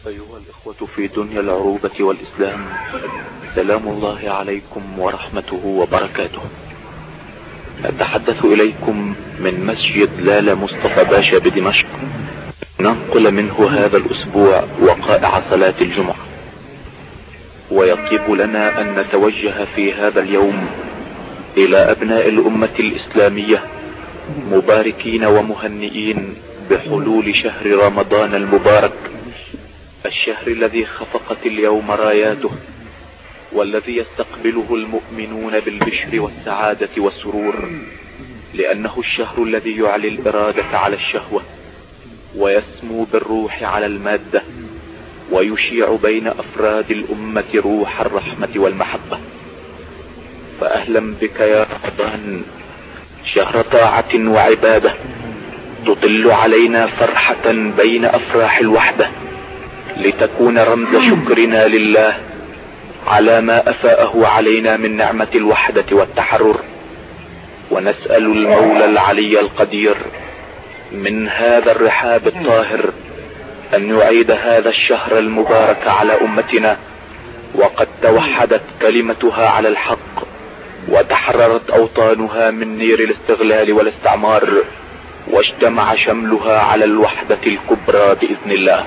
أيها الإخوة في دنيا العروبة والإسلام، سلام الله عليكم ورحمته وبركاته. أتحدث إليكم من مسجد لالا مصطفى باشا بدمشق، ننقل منه هذا الأسبوع وقائع صلاة الجمعة. ويطيب لنا أن نتوجه في هذا اليوم إلى أبناء الأمة الإسلامية مباركين ومهنئين بحلول شهر رمضان المبارك، الشهر الذي خفقت اليوم راياته، والذي يستقبله المؤمنون بالبشر والسعادة والسرور، لأنه الشهر الذي يعلي الإرادة على الشهوة، ويسمو بالروح على المادة، ويشيع بين أفراد الأمة روح الرحمة والمحبة. فأهلا بك يا رمضان، شهر طاعة وعبادة تطل علينا فرحة بين أفراح الوحدة، لتكون رمز شكرنا لله على ما أفاءه علينا من نعمة الوحدة والتحرر. ونسأل المولى العلي القدير من هذا الرحاب الطاهر أن يعيد هذا الشهر المبارك على أمتنا، وقد توحدت كلمتها على الحق، وتحررت أوطانها من نير الاستغلال والاستعمار، واجتمع شملها على الوحدة الكبرى بإذن الله.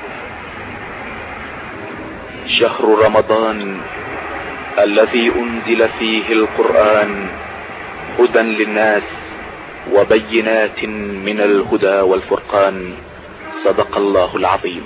شهر رمضان الذي أنزل فيه القرآن هدى للناس وبينات من الهدى والفرقان، صدق الله العظيم.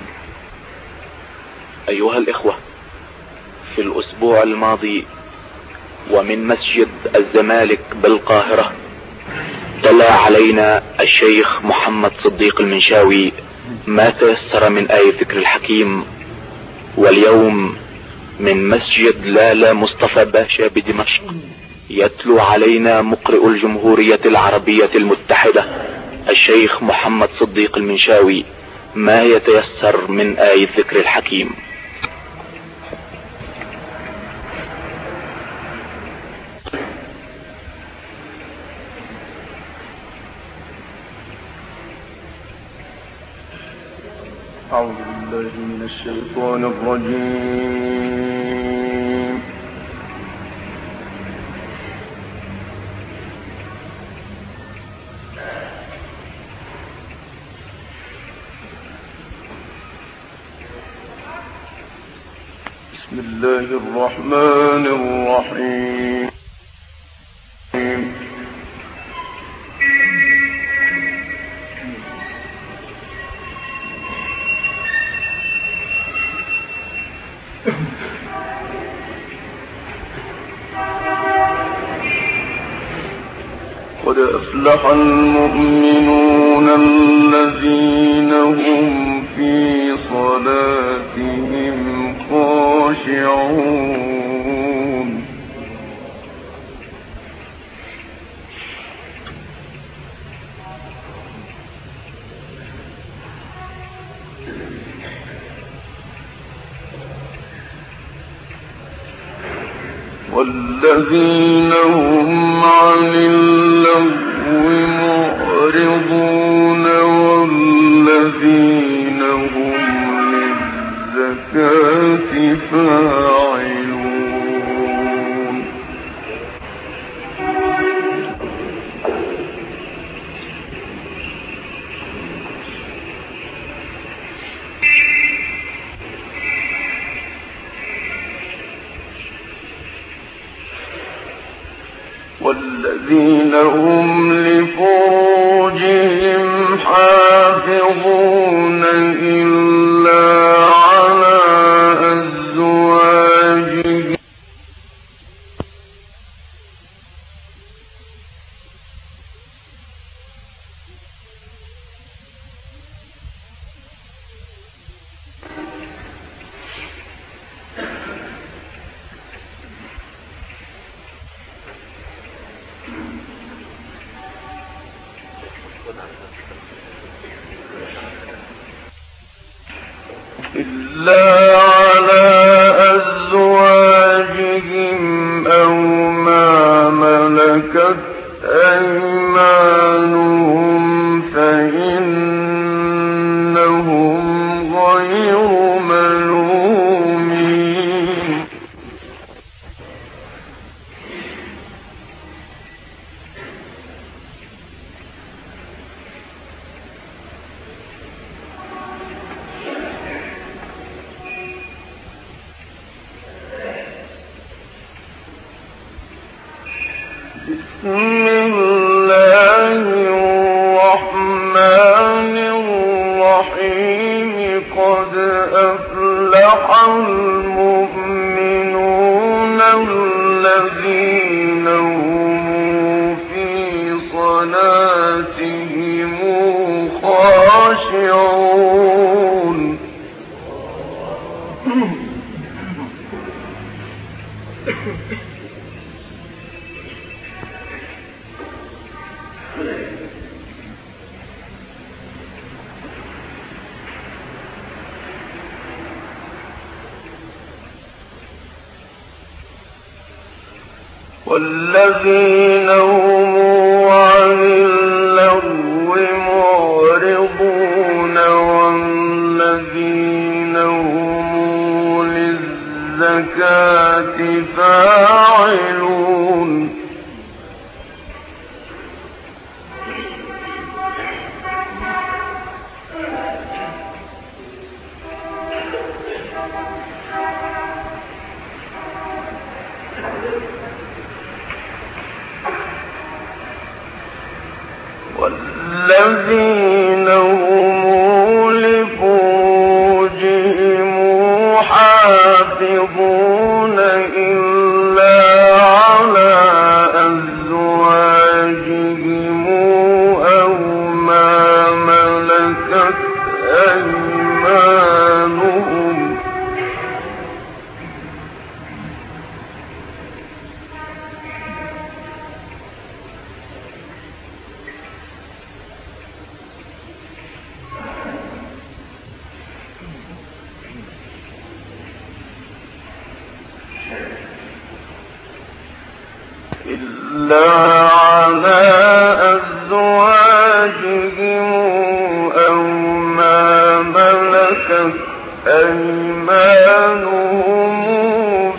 أيها الإخوة، في الأسبوع الماضي ومن مسجد الزمالك بالقاهرة تلا علينا الشيخ محمد صديق المنشاوي ما تيسر من آية ذكر الحكيم. واليوم من مسجد لالا مصطفى باشا بدمشق يتلو علينا مقرئ الجمهورية العربية المتحدة الشيخ محمد صديق المنشاوي ما يتيسر من آية ذكر الحكيم. أعوذ بالله من الشيطان الرجيم. بسم الله الرحمن الرحيم. قد أفلح المؤمنون الذين هم في صلاتهم خاشعون. والذين هم عن اللغو معرضون والذين هم للزكاة فاعلون. والذين هم لفروجهم حافظون إلا على أزواجهم أو ما ملكت أيمانهم فإنهم غير أفلح المؤمنون الذين هم في صلاتهم خاشعون والذين هم عن اللغو معرضون والذين هم للزكاة فاعلون والذين هم لفروجهم حافظون إلا على أزواجهم أو ما ملكت أيمانهم إلا على أزواجهم أو ما ملكت أيمانهم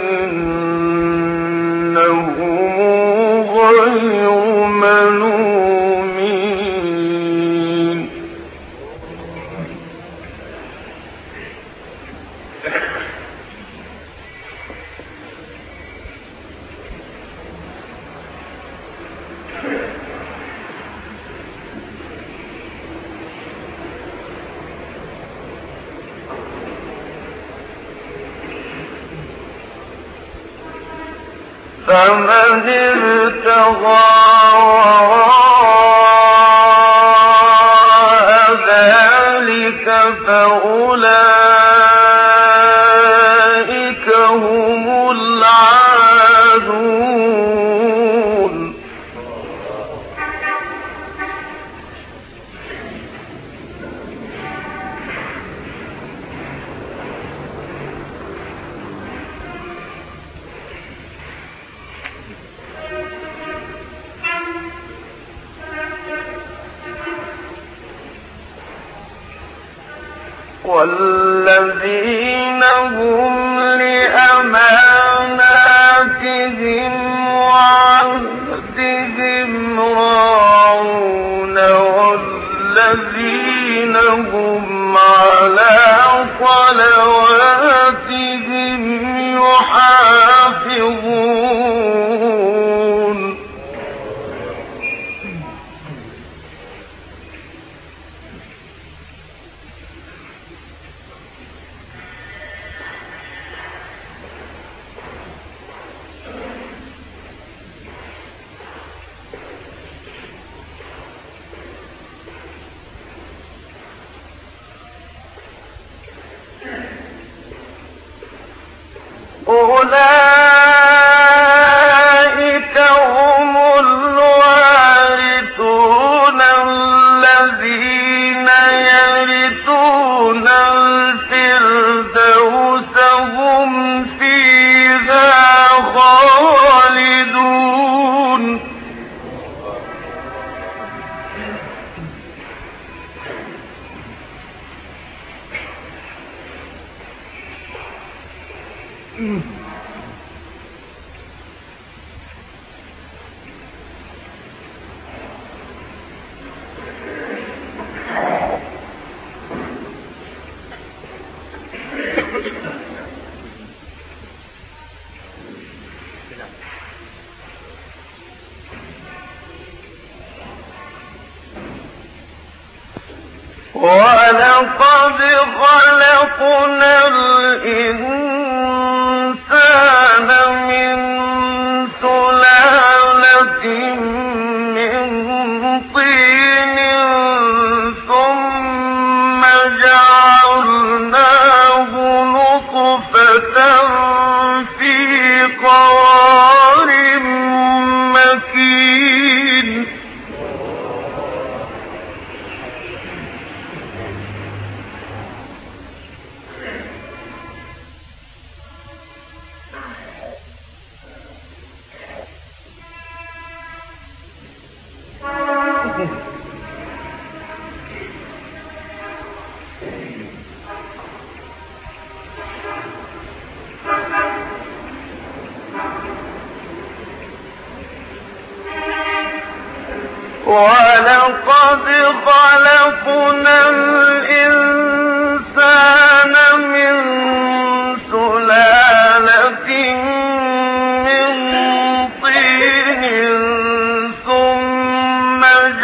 فإنهم غير ملومين فمن ابتغى وراء ذلك فأولئك هم العادون والذين هم لأماناتهم وعهدهم راعون والذين هم على صلواتهم يحافظون أولئك هم الوارثون الذين يرثون الفردوس هم فيها خالدون ولقد خلقوا في قرار مكين ولقد خلقنا الإنسان من سلالة من طين ثم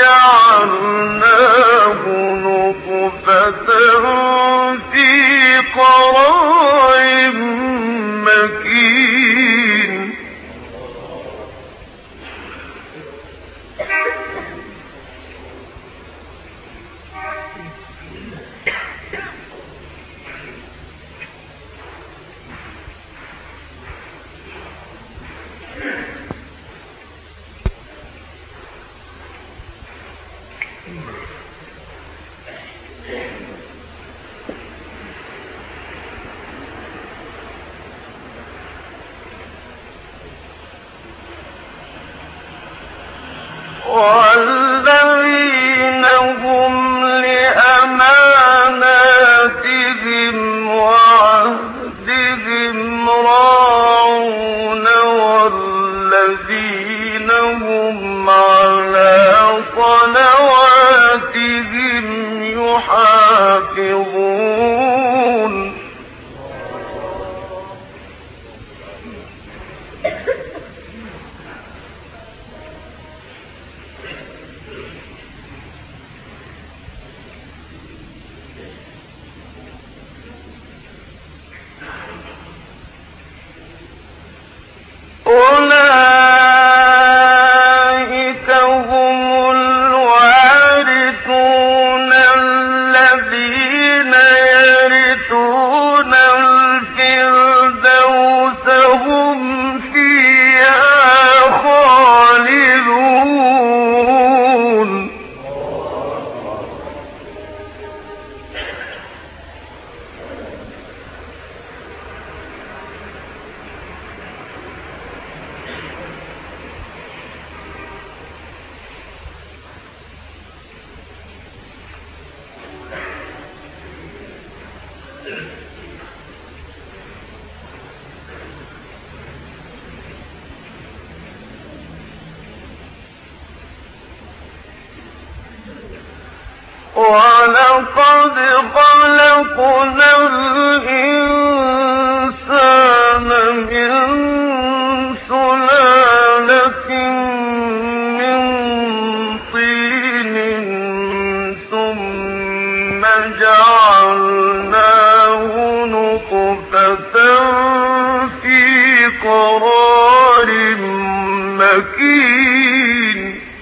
جعلناه نطفة في قرار مكين والذين هم لأماناتهم وعهدهم راعون والذين هم على صلواتهم يحافظون أولئك هم الوارثون الذين يرثون الفردوس هم فيها خالدون ولقد خلقنا الإنسان من سلالة من طين ثم جعلناه نطفة في قرار مكين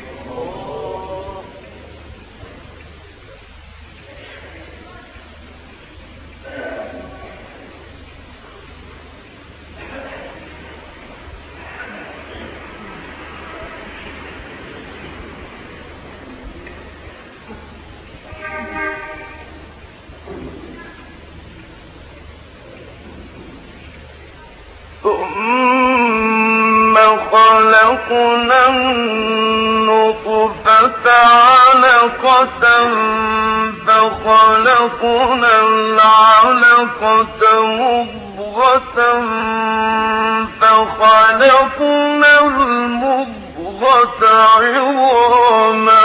ثم خلقنا النطفة علقة فخلقنا العلقة مضغة فخلقنا المضغة عظاما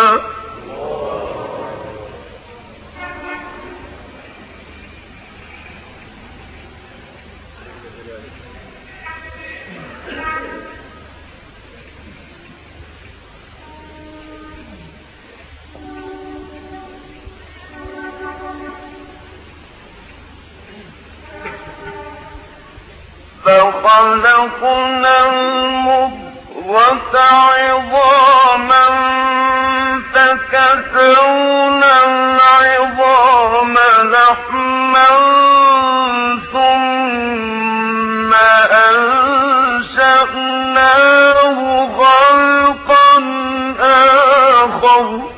فخلقنا المضغة عظاما فكسونا العظام لحما ثم أكبر.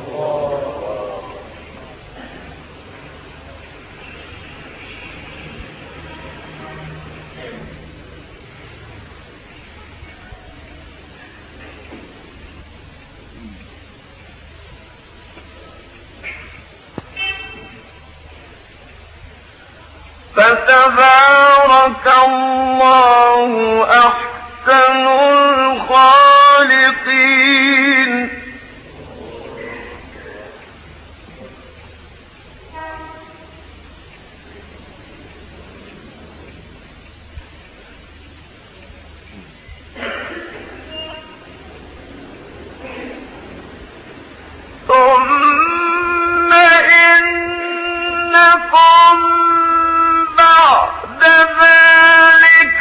فتبارك الله أحسن الخالقين. ثم إنكم بعد ذلك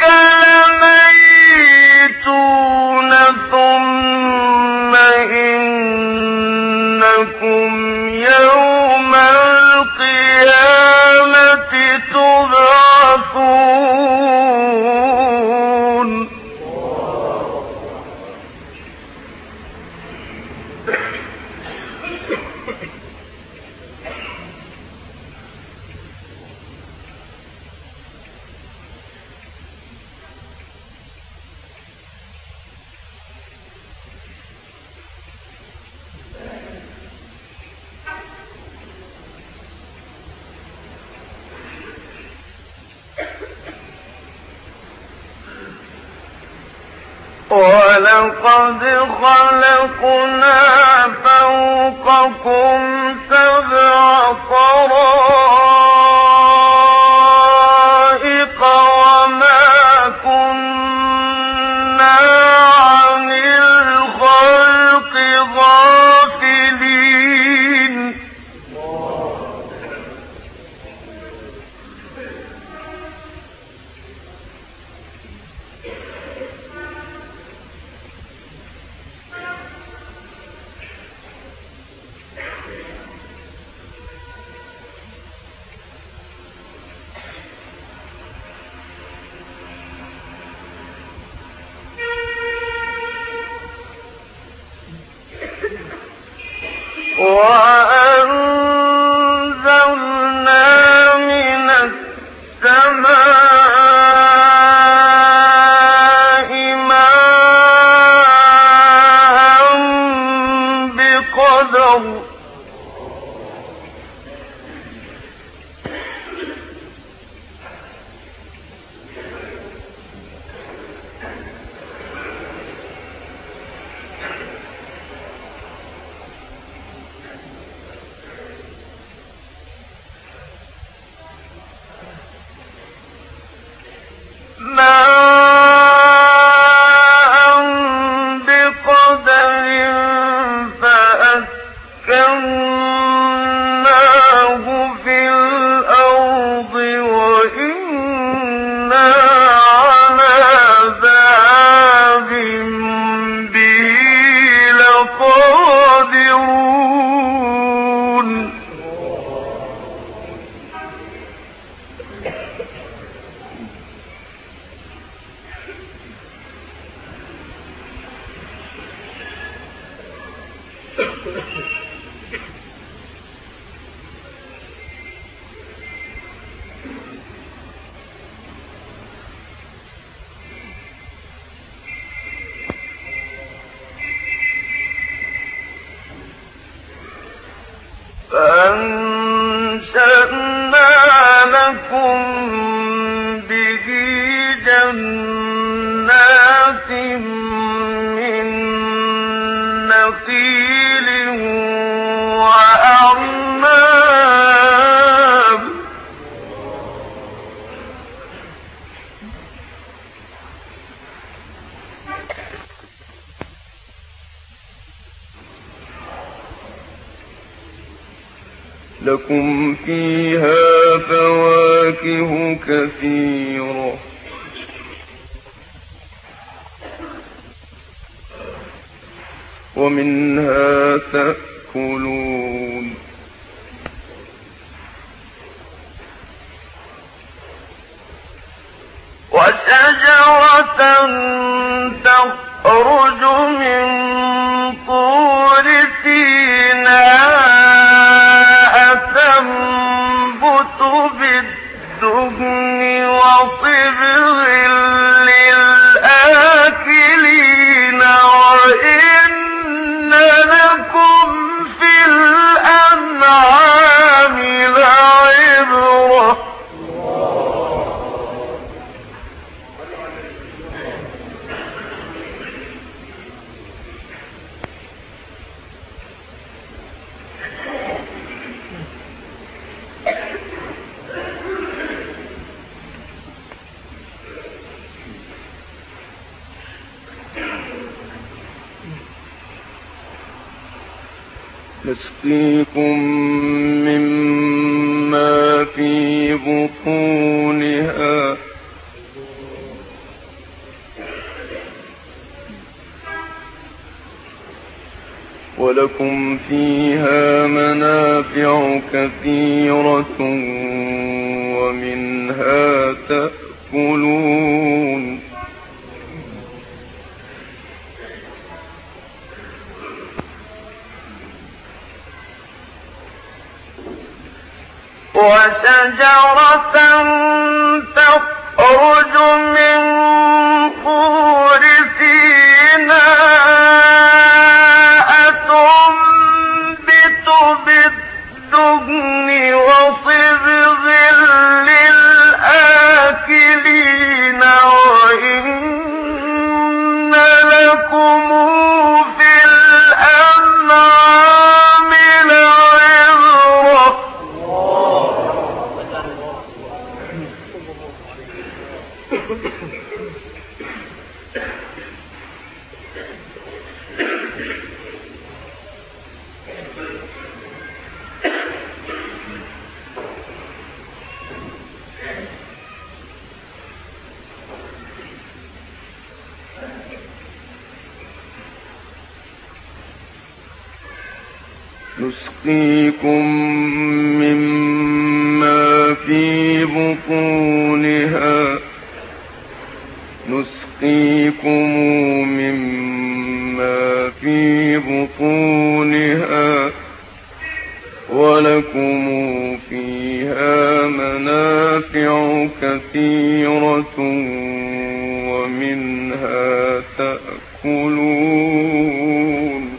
لميتون. ثم إنكم يوم القيامة تبعثون. ولقد خلقنا فوقكم سبع طرائق وما كنا عن الخلق غافلين. وأنزلنا من السماء ماء بقدر. فأسكناه في الأرض وإنا على ذهاب به لقادرون. فأنشأنا لكم به جنات من نخيل وأعناب. لكم فيها فواكه كثيرة ومنها تأكلون. وشجرة تخرج من طور سيناء نسقيكم مما في بطونها ولكم فيها منافع كثيرة ومنها تأكلون وشجرة تخرج من طور سيناء تنبت بالدهن وصبغ للآكلين وإن لكم في الأنعام لعبرة نسقيكم مما في بطونها ولكم فيها منافع كثيرة ومنها تأكلون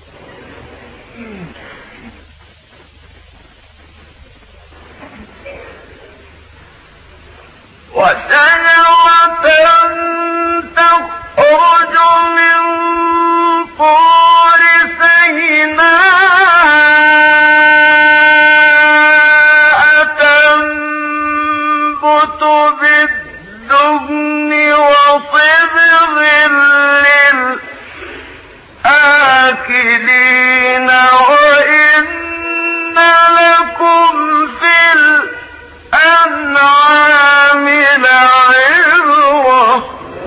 وشجرة تخرج من طور سيناء تنبت بالدهن وصبغ للآكلين وإن لكم في الأنعام لعبرة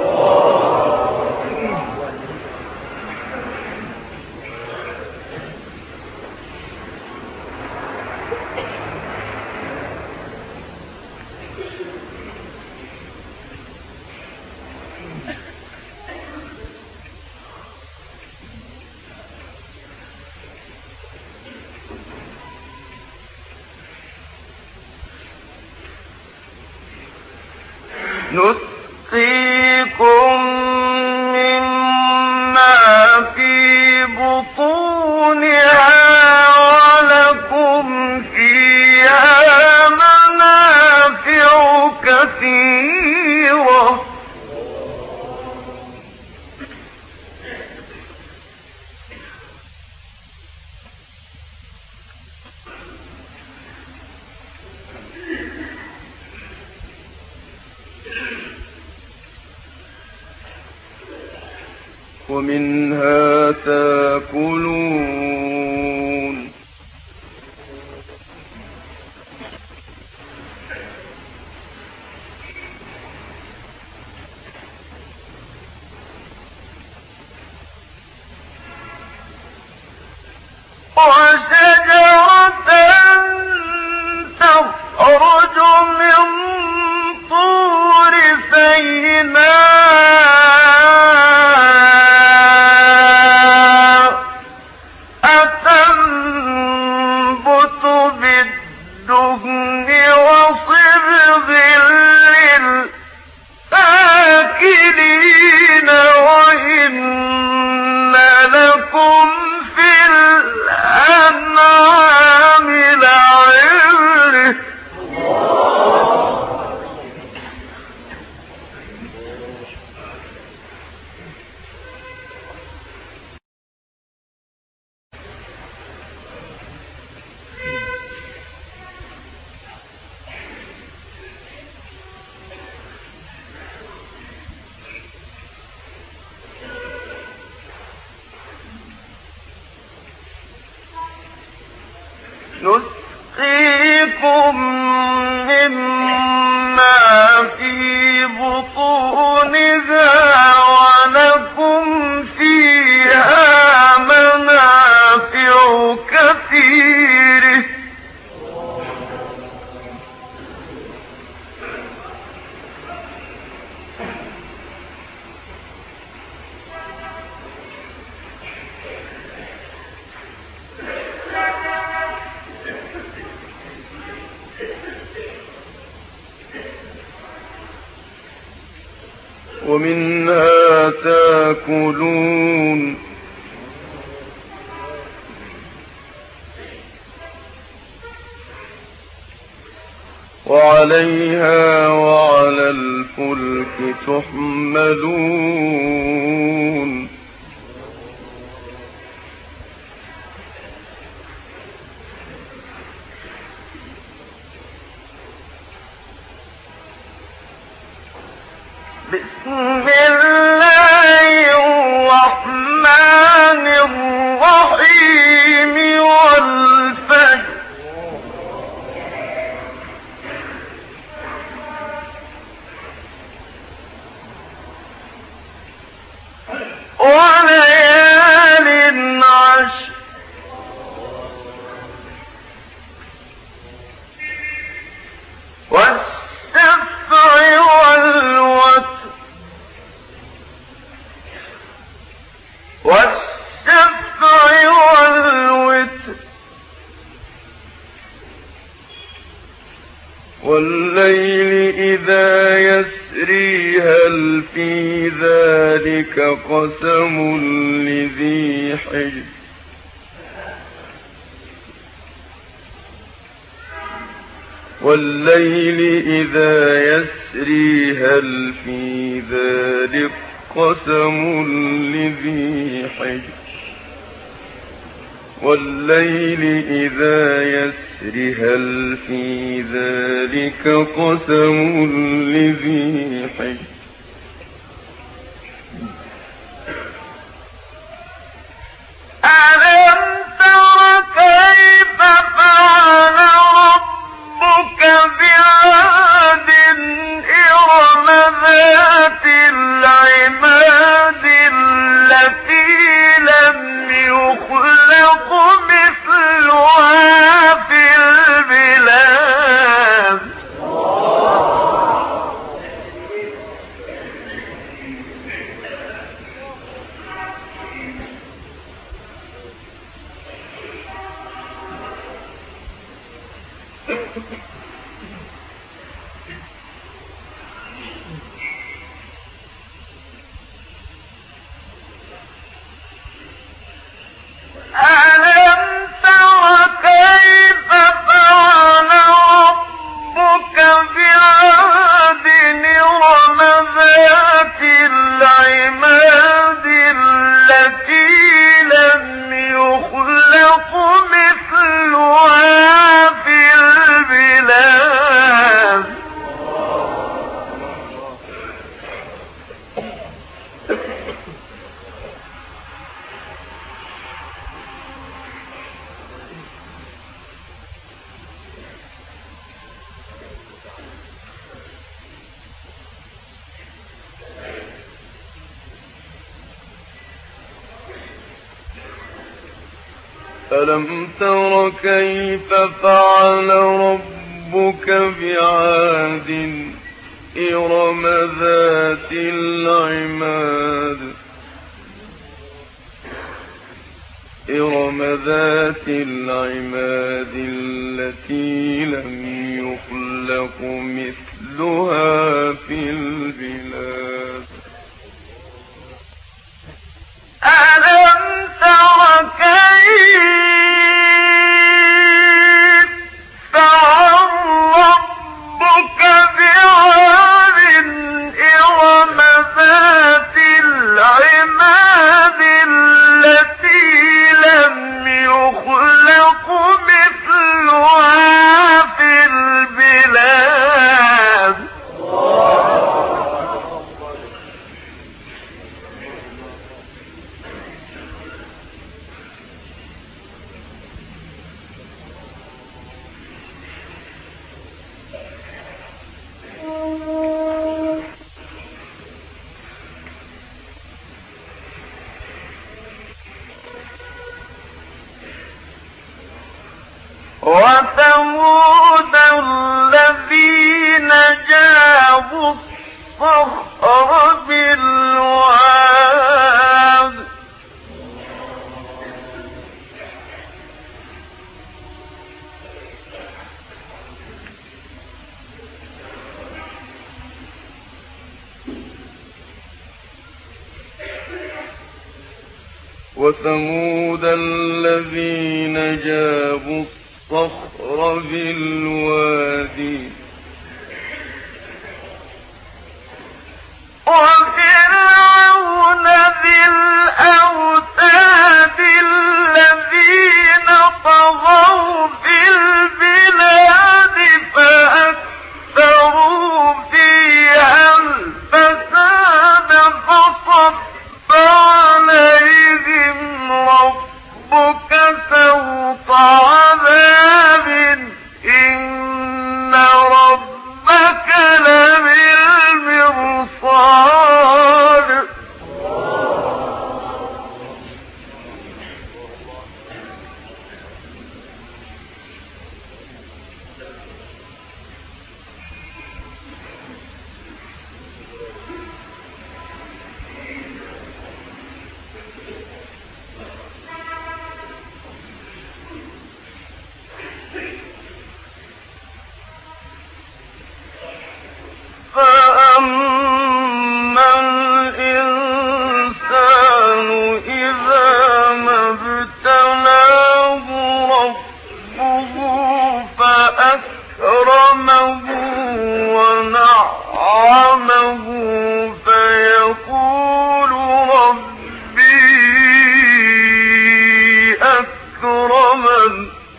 نسقيكم مما في بطونها ولكم فيها منافع كثيرة ومنها تأكلون وشجرة تخرج من طور سيناء في بطونها ولكم فيها منافع كثيرة. ومنها تاكلون وعليها وعلى الفلك تحملون. بسم الله الرحمن الرحيم والفجر وليال عشر والشفع والوتر والليل إذا يسري هل في ذلك قسم لذي حجر. والليل إذا يسري هل في ذلك قسم لذي حجر. والليل إذا يسري هل في ذلك قسم لذي حجر. ألم تر كيف فعل ربك بعاد إرم ذات العماد التي لم يخلق مثلها في البلاد. ألم تر كيف فعل ربك بعاد إرم ذات العماد التي لم يخلق مثلها في البلاد. ألم تر كيف فعل ربك بعاد إرم ذات العماد. إرم ذات العماد التي لم يخلق مثلها في البلاد. ألم تر كيف فعل ربك بعاد إرم ذات العماد التي لم يخلق مثلها في البلاد. الصخر بالواد وثمود الذين جابوا الصخر بالوادي وفرعون ذي الأوتاد الذين طغوا في البلاد فأكثروا فيها الفساد فصب عليهم ربك سوط عذاب إن ربك لبالمرصاد فأما الإنسان إذا ما ابتلاه ربه فأكرمه ونعمه فيقول ربي أكرمن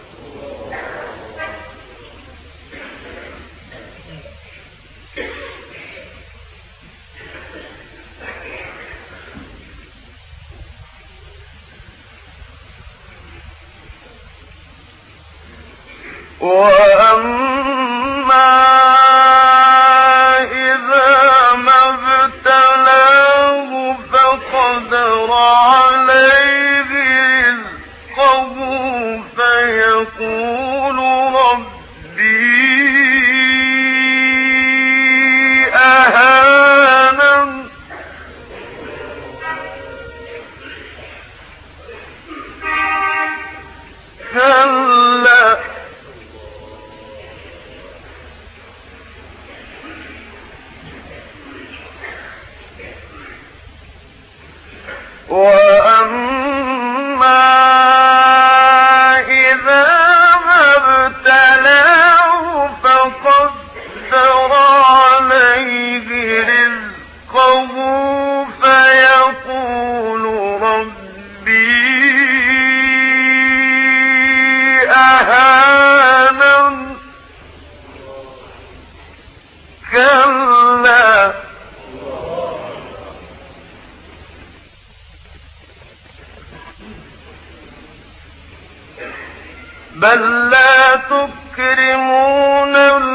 وأما إذا ما ابتلاه فقدر عليه رزقه فيقول ربي أهانن كلا وأما إذا ما ابتلاه فقدر عليه رزقه فيقول ربي أهانن كلا بل لا تكرمون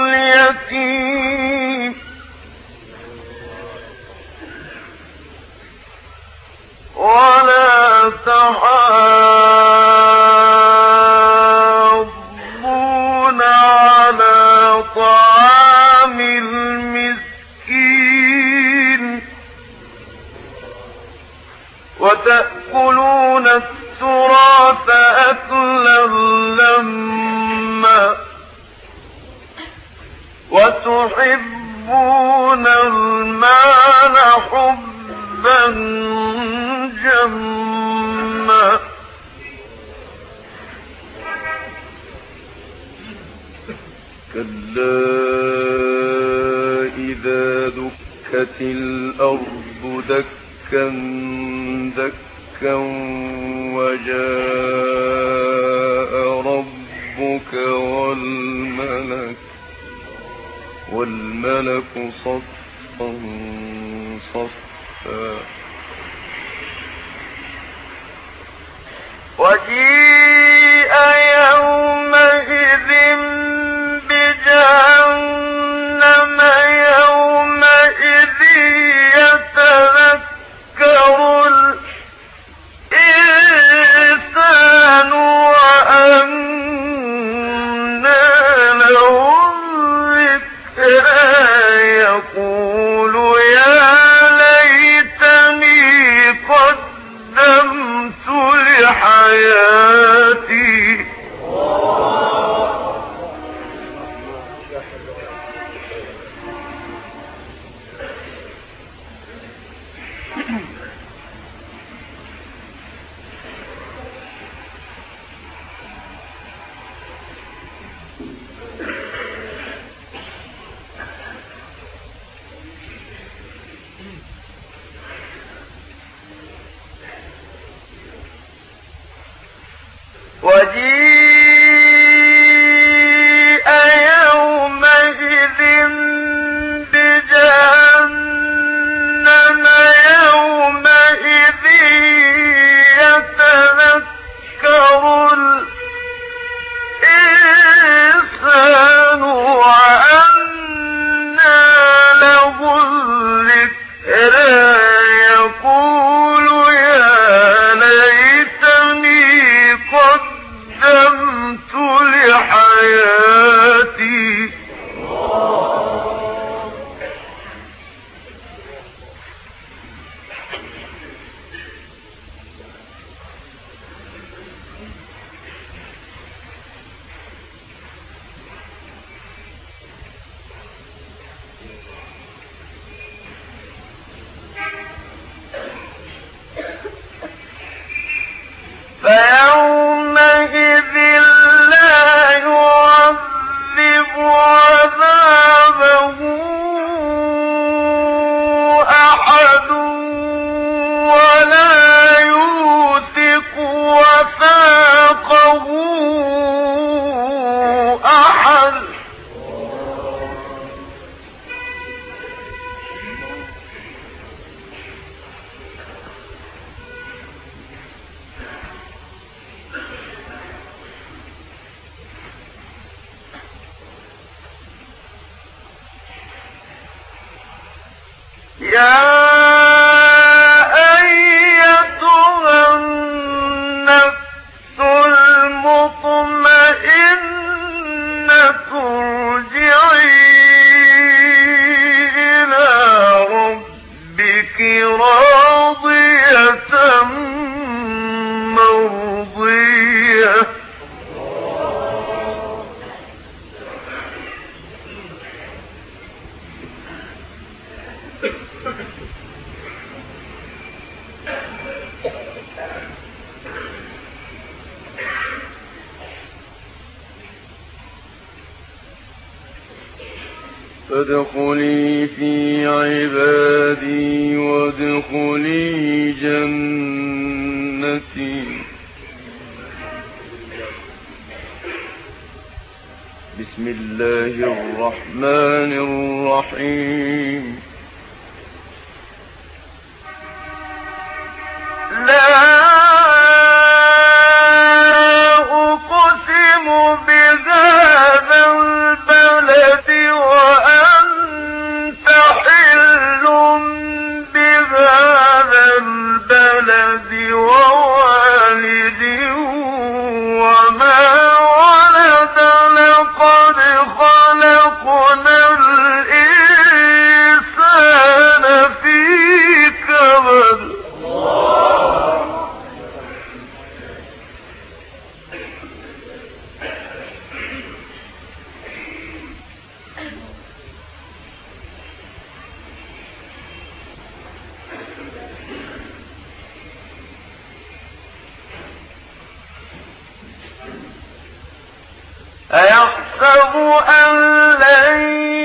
اليتيم ولا تحاضون على طعام المسكين وتأكلون التراث أكلا لما وتحبون المال حبا جما كلا إذا دكت الأرض دكا دكا وجاء ربك والملك صفا صفا وجيء يومئذ بجهنم يومئذ يتذكر الإنسان وأنى له الذكرى يقول له الذكرى يقول يا ليتني قدمت لحياتي. فيومئذ لا يعذب عذابه أحد ولا يوثق وثاقه أحد. يا أيتها النفس المطمئنة ارجعي إلى ربك راضية مرضية. فادخلي في عبادي وادخلي جنتي. بسم الله الرحمن الرحيم. لا أقسم بهذا البلد وأنت حل بهذا البلد ووالد وما ولد لقد خلقنا الإنسان في كبد. أيحسب أن لن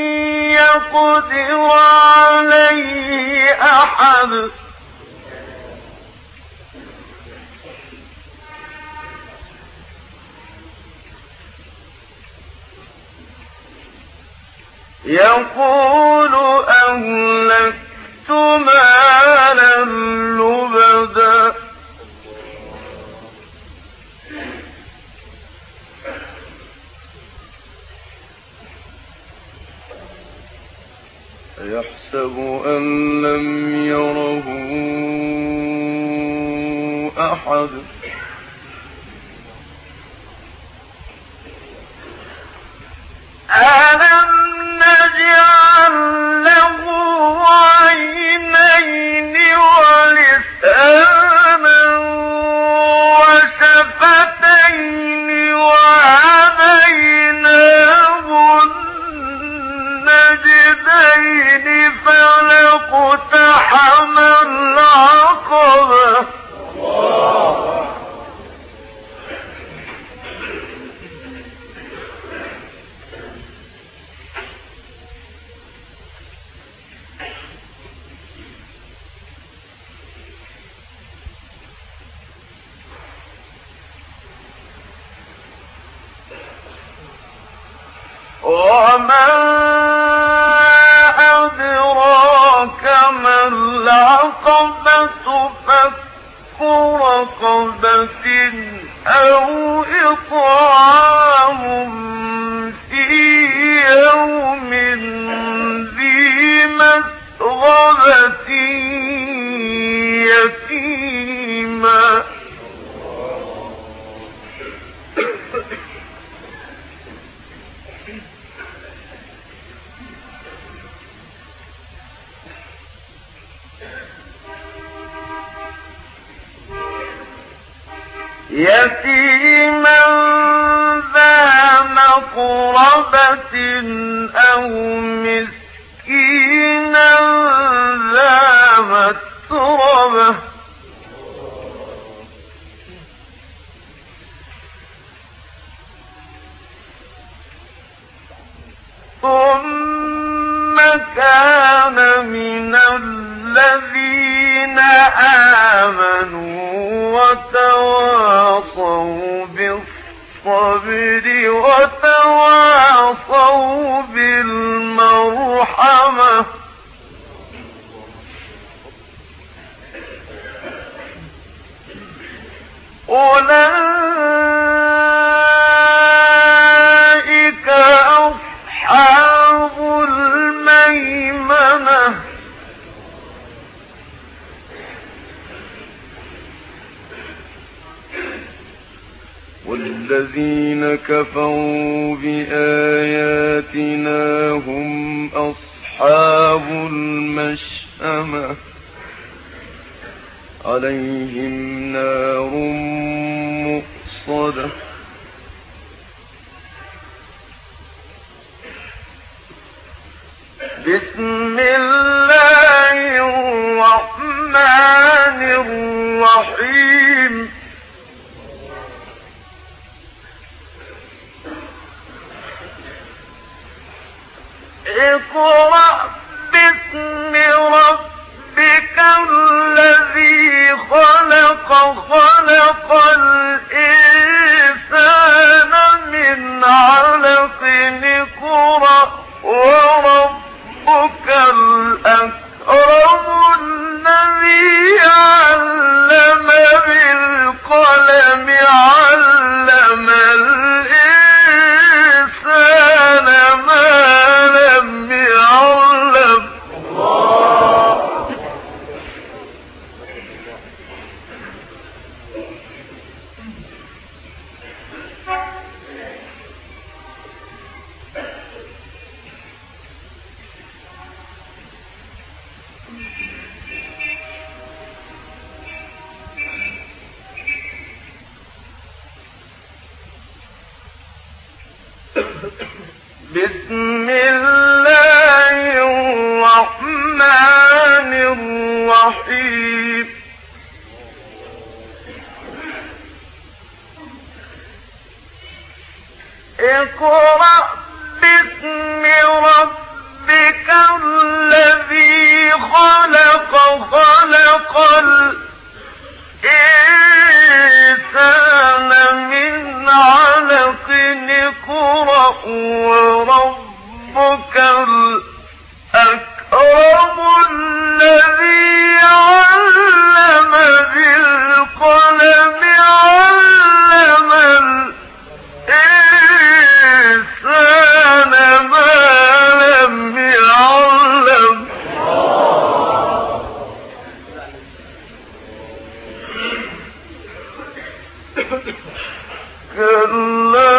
يقدر عليه أحد. يقول أهلكت مالا لبدا. يحسب أن لم يره أحد. ألم نجعل له عينين ولسانا وشفتين وهديناه النجدين فلاقتحم العقبة. وما أدراك ما العقبة فك رقبة أو إطعام في يوم ذي مسغبة يتيما ذا مقربة أو مسكينا ذا متربة ثم كان من الذين آمنوا وتواصوا بالصبر وتواصوا بالمرحمة أولئك أصحاب الميمنة والذين كفروا بآياتنا هم أصحاب المشأمة عليهم نار مؤصدة بسم الله الرحمن الرحيم اقرأ باسم ربك الذي خلق خلق الإنسان من علق اقرأ وربك الأكرم الذي علم بالقلم علم الإنسان ما لم يعلم بسم الله الرحمن الرحيم اقرأ باسم ربك الذي خلق خلق الإنسان من علق اقرأ وربك الأكرم الذي علم بالقلم علم الإنسان ما لم يعلم كلا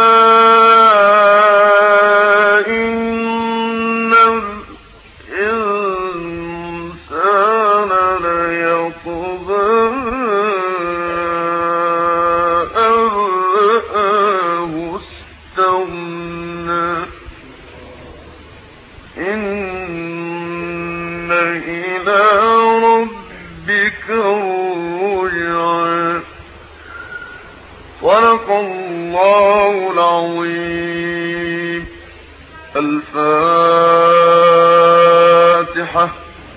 إن الإنسان ليطغى أن رآه استغنى إن إلى ربك الرجعى صدق الله العظيم. الفاتحة.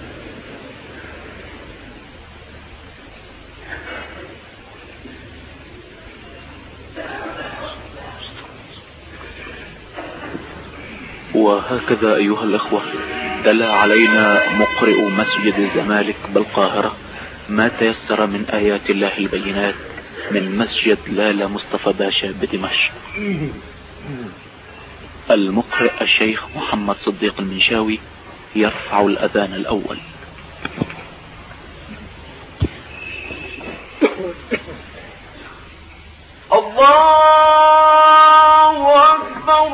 وهكذا أيها الأخوة تلا علينا مقرئ مسجد الزمالك بالقاهرة ما تيسر من آيات الله البينات من مسجد لالا مصطفى باشا بدمشق. المقرئ الشيخ محمد صديق المنشاوي يرفع الأذان الأول. الله أكبر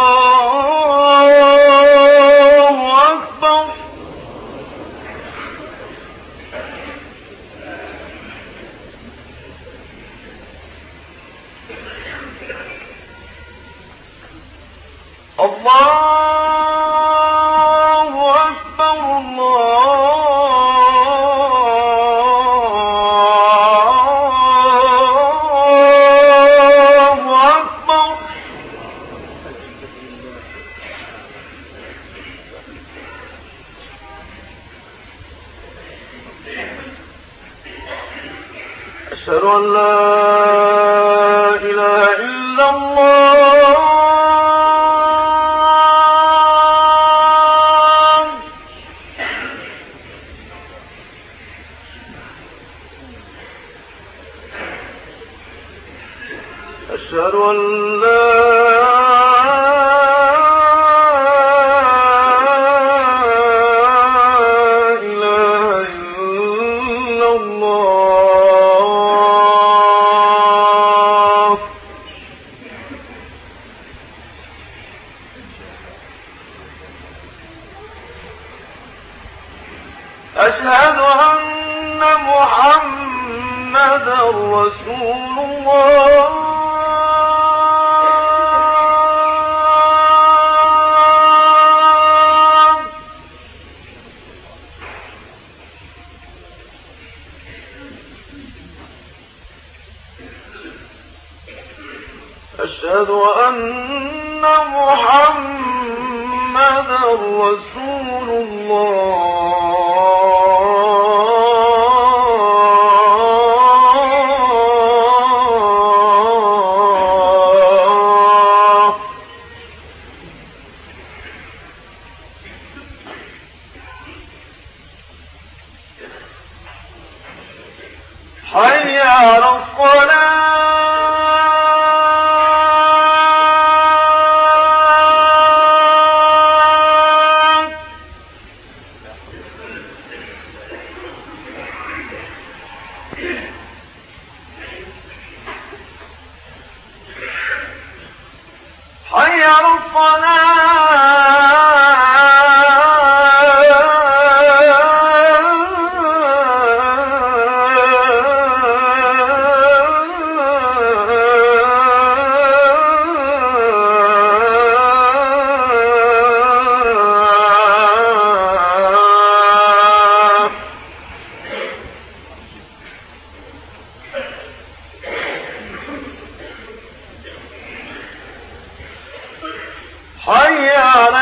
الله أكبر أشهد أن لا إله إلا الله أشهد أن لا إله إلا الله أشهد أن محمدا رسول الله أشهد أن محمدا رسول الله حي على الصلاة حي على الصلاة حي على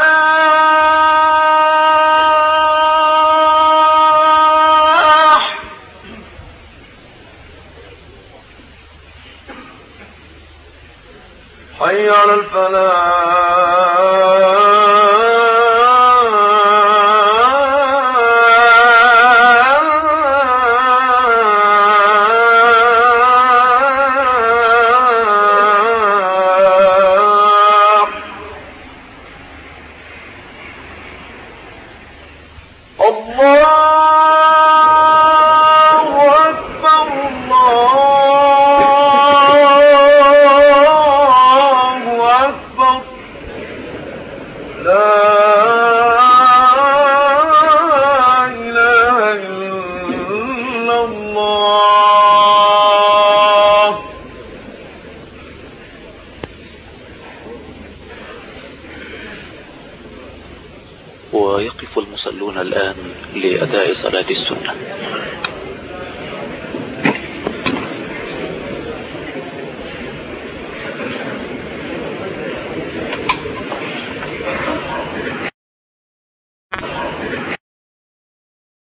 الفلاح حي على الفلاح الله أكبر الله أكبر لا إله إلا الله ويقف المصلون الآن لأداء صلاة السنة.